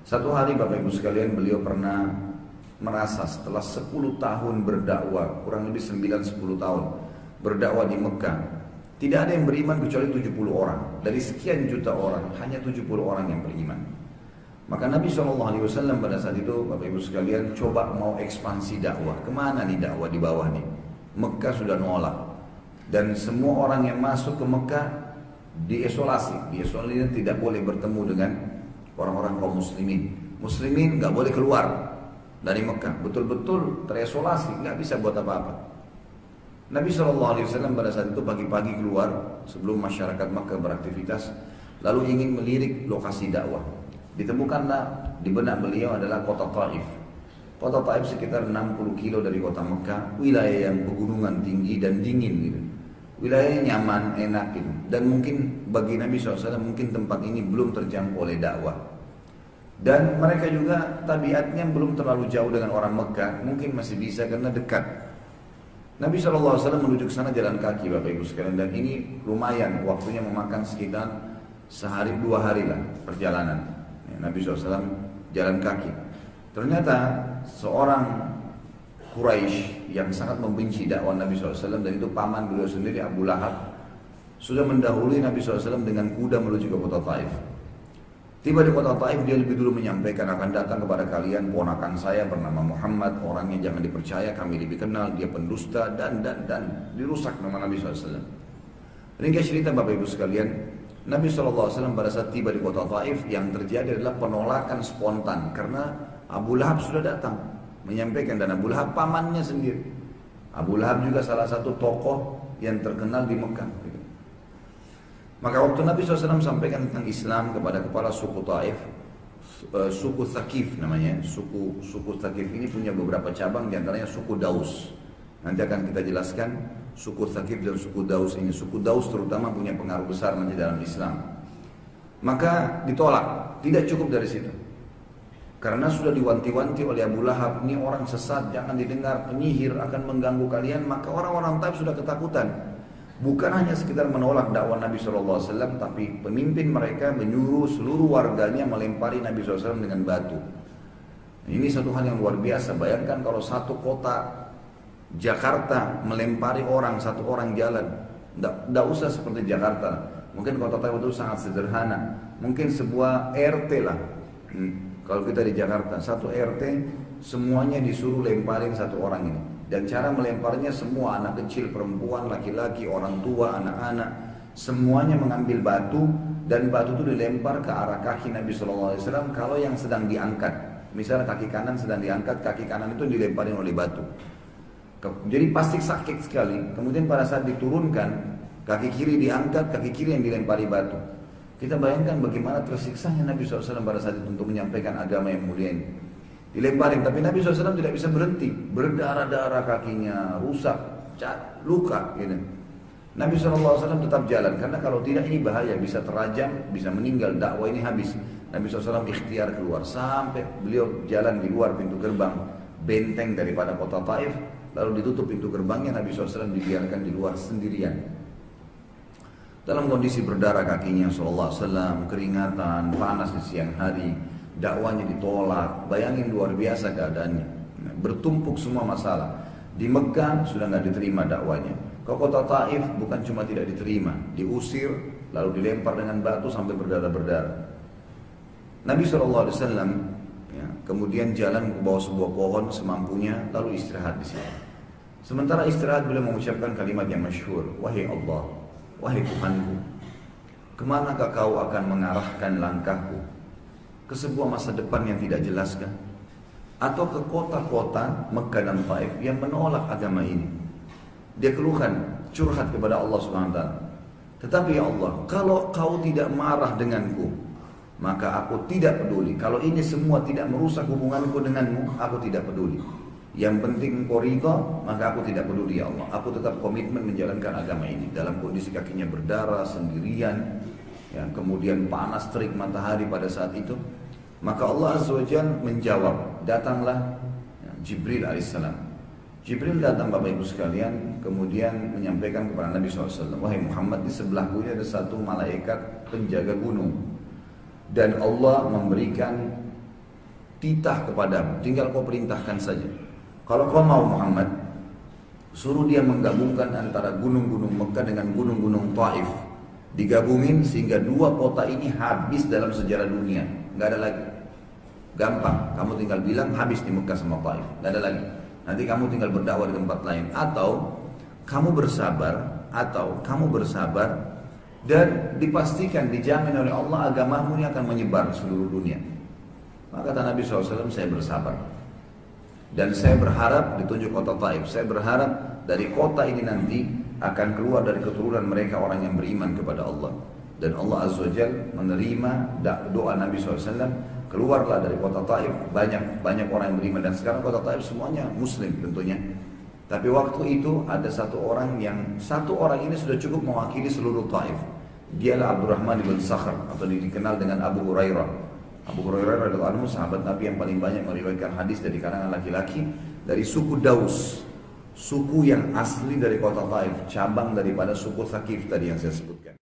Satu hari Bapak Ibu sekalian, beliau pernah merasa setelah 10 tahun berdakwah, kurang lebih 9-10 tahun berdakwah di Mekah, tidak ada yang beriman kecuali 70 orang. Dari sekian juta orang, hanya 70 orang yang beriman. Maka Nabi SAW pada saat itu, Bapak Ibu sekalian, coba mau ekspansi dakwah. Kemana nih dakwah di bawah nih? Mekah sudah nolak. Dan semua orang yang masuk ke Mekah diisolasi. Diisolasi, tidak boleh bertemu dengan orang-orang kaum muslimin. Muslimin nggak boleh keluar dari Mekah. Betul-betul terisolasi, nggak bisa buat apa-apa. Nabi SAW pada saat itu pagi-pagi keluar sebelum masyarakat Mekah beraktivitas, lalu ingin melirik lokasi dakwah. Ditemukanlah di benak beliau adalah kota Taif. Kota Taif sekitar 60 kilo dari kota Mekah, wilayah yang pegunungan tinggi dan dingin gitu. Wilayahnya nyaman, enak gitu. Dan mungkin bagi Nabi SAW mungkin tempat ini belum terjangkau oleh dakwah. Dan mereka juga tabiatnya belum terlalu jauh dengan orang Mekah, mungkin masih bisa karena dekat. Nabi SAW menuju ke sana jalan kaki Bapak Ibu sekalian, dan ini lumayan waktunya, memakan sekitar sehari 2 hari lah perjalanan. Nabi SAW jalan kaki. Ternyata seorang Quraisy yang sangat membenci dakwah Nabi SAW, dan itu paman beliau sendiri Abu Lahab, sudah mendahului Nabi SAW dengan kuda menuju ke kota Taif. Tiba di kota Taif, dia lebih dulu menyampaikan, akan datang kepada kalian ponakan saya bernama Muhammad, orangnya jangan dipercaya, kami lebih kenal, dia pendusta dan dirusak nama Nabi SAW. Ringkas cerita Bapak Ibu sekalian, Nabi SAW pada saat tiba di kota Taif, yang terjadi adalah penolakan spontan karena Abu Lahab sudah datang menyampaikan, dan Abu Lahab pamannya sendiri. Abu Lahab juga salah satu tokoh yang terkenal di Mekah. Maka waktu Nabi SAW sampaikan tentang Islam kepada kepala suku Taif, suku Thaqif namanya, suku Thaqif ini punya beberapa cabang, diantaranya suku Daus. Nanti akan kita jelaskan suku Thaqif dan suku Daus ini. Suku Daus terutama punya pengaruh besar nanti dalam Islam. Maka ditolak, tidak cukup dari situ. Karena sudah diwanti-wanti oleh Abu Lahab, ini orang sesat, jangan didengar, penyihir, akan mengganggu kalian. Maka orang-orang Taif sudah ketakutan. Bukan hanya sekedar menolak dakwah Nabi SAW, tapi pemimpin mereka menyuruh seluruh warganya melempari Nabi SAW dengan batu. Ini satu hal yang luar biasa. Bayangkan kalau satu kota Jakarta melempari orang, satu orang jalan. Tidak usah seperti Jakarta. Mungkin kota Taif itu sangat sederhana. Mungkin sebuah RT lah. Kalau kita di Jakarta, satu RT semuanya disuruh lemparin satu orang ini. Dan cara melemparnya semua, anak kecil, perempuan, laki-laki, orang tua, anak-anak, semuanya mengambil batu, dan batu itu dilempar ke arah kaki Nabi SAW kalau yang sedang diangkat. Misalnya kaki kanan sedang diangkat, kaki kanan itu dilemparin oleh batu. Jadi pasti sakit sekali. Kemudian pada saat diturunkan, kaki kiri diangkat, kaki kiri yang dilempari batu. Kita bayangkan bagaimana tersiksanya Nabi SAW pada saat itu untuk menyampaikan agama yang mulia ini. Dilemparin, tapi Nabi SAW tidak bisa berhenti, berdarah-darah kakinya, rusak, luka gitu. Nabi SAW tetap jalan, karena kalau tidak ini bahaya, bisa terajam, bisa meninggal, dakwah ini habis. Nabi SAW ikhtiar keluar, sampai beliau jalan di luar pintu gerbang benteng daripada kota Taif, lalu ditutup pintu gerbangnya, Nabi SAW dibiarkan di luar sendirian. Dalam kondisi berdarah kakinya SAW, keringatan, panas di siang hari, dakwanya ditolak. Bayangin luar biasa keadaannya. Bertumpuk semua masalah. Di Mekah sudah nggak diterima dakwanya. Ke kota Taif bukan cuma tidak diterima, diusir, lalu dilempar dengan batu sampai berdarah-berdarah. Nabi SAW ya, kemudian jalan ke bawah sebuah pohon semampunya, lalu istirahat di sini. Sementara istirahat beliau mengucapkan kalimat yang masyhur, wahai Allah, wahai Tuhanku, kemanakah kau akan mengarahkan langkahku? Ke sebuah masa depan yang tidak jelas kan? Atau ke kota-kota Mekah dan Taif yang menolak agama ini? Dia keluhkan, curhat kepada Allah SWT. Tetapi ya Allah, kalau kau tidak marah denganku, maka aku tidak peduli. Kalau ini semua tidak merusak hubunganku denganmu, aku tidak peduli. Yang penting engkau ridha, maka aku tidak peduli ya Allah. Aku tetap komitmen menjalankan agama ini. Dalam kondisi kakinya berdarah, sendirian, ya, kemudian panas terik matahari pada saat itu. Maka Allah Azza wa Jalla menjawab, datanglah Jibril alaihissalam. Jibril datang Bapak Ibu sekalian, kemudian menyampaikan kepada Nabi SAW, wahai Muhammad, di sebelahku ini ada satu malaikat penjaga gunung. Dan Allah memberikan titah kepadamu, tinggal kau perintahkan saja. Kalau kau mau Muhammad, suruh dia menggabungkan antara gunung-gunung Mekah dengan gunung-gunung Taif. Digabungin sehingga dua kota ini habis dalam sejarah dunia. Nggak ada lagi. Gampang, kamu tinggal bilang habis di Mekah sama Taif. Nggak ada lagi. Nanti kamu tinggal berdakwah di tempat lain. Atau kamu bersabar dan dipastikan, dijamin oleh Allah agamamu ini akan menyebar seluruh dunia. Maka kata Nabi SAW, saya bersabar. Dan saya berharap ditunjuk kota Taif. Saya berharap dari kota ini nanti akan keluar dari keturunan mereka orang yang beriman kepada Allah. Dan Allah Azza wa Jalla menerima doa Nabi SAW. Keluarlah dari kota Taif banyak orang yang beriman. Dan sekarang kota Taif semuanya Muslim tentunya. Tapi waktu itu ada satu orang ini sudah cukup mewakili seluruh Taif. Dialah Abdurrahman ibn Sakhr atau dikenal dengan Abu Hurairah. Abu Hurairah radhiyallahu anhu sahabat Nabi yang paling banyak meriwayatkan hadis dari kalangan laki-laki dari suku Daus, suku yang asli dari kota Taif, cabang daripada suku Thaqif tadi yang saya sebutkan.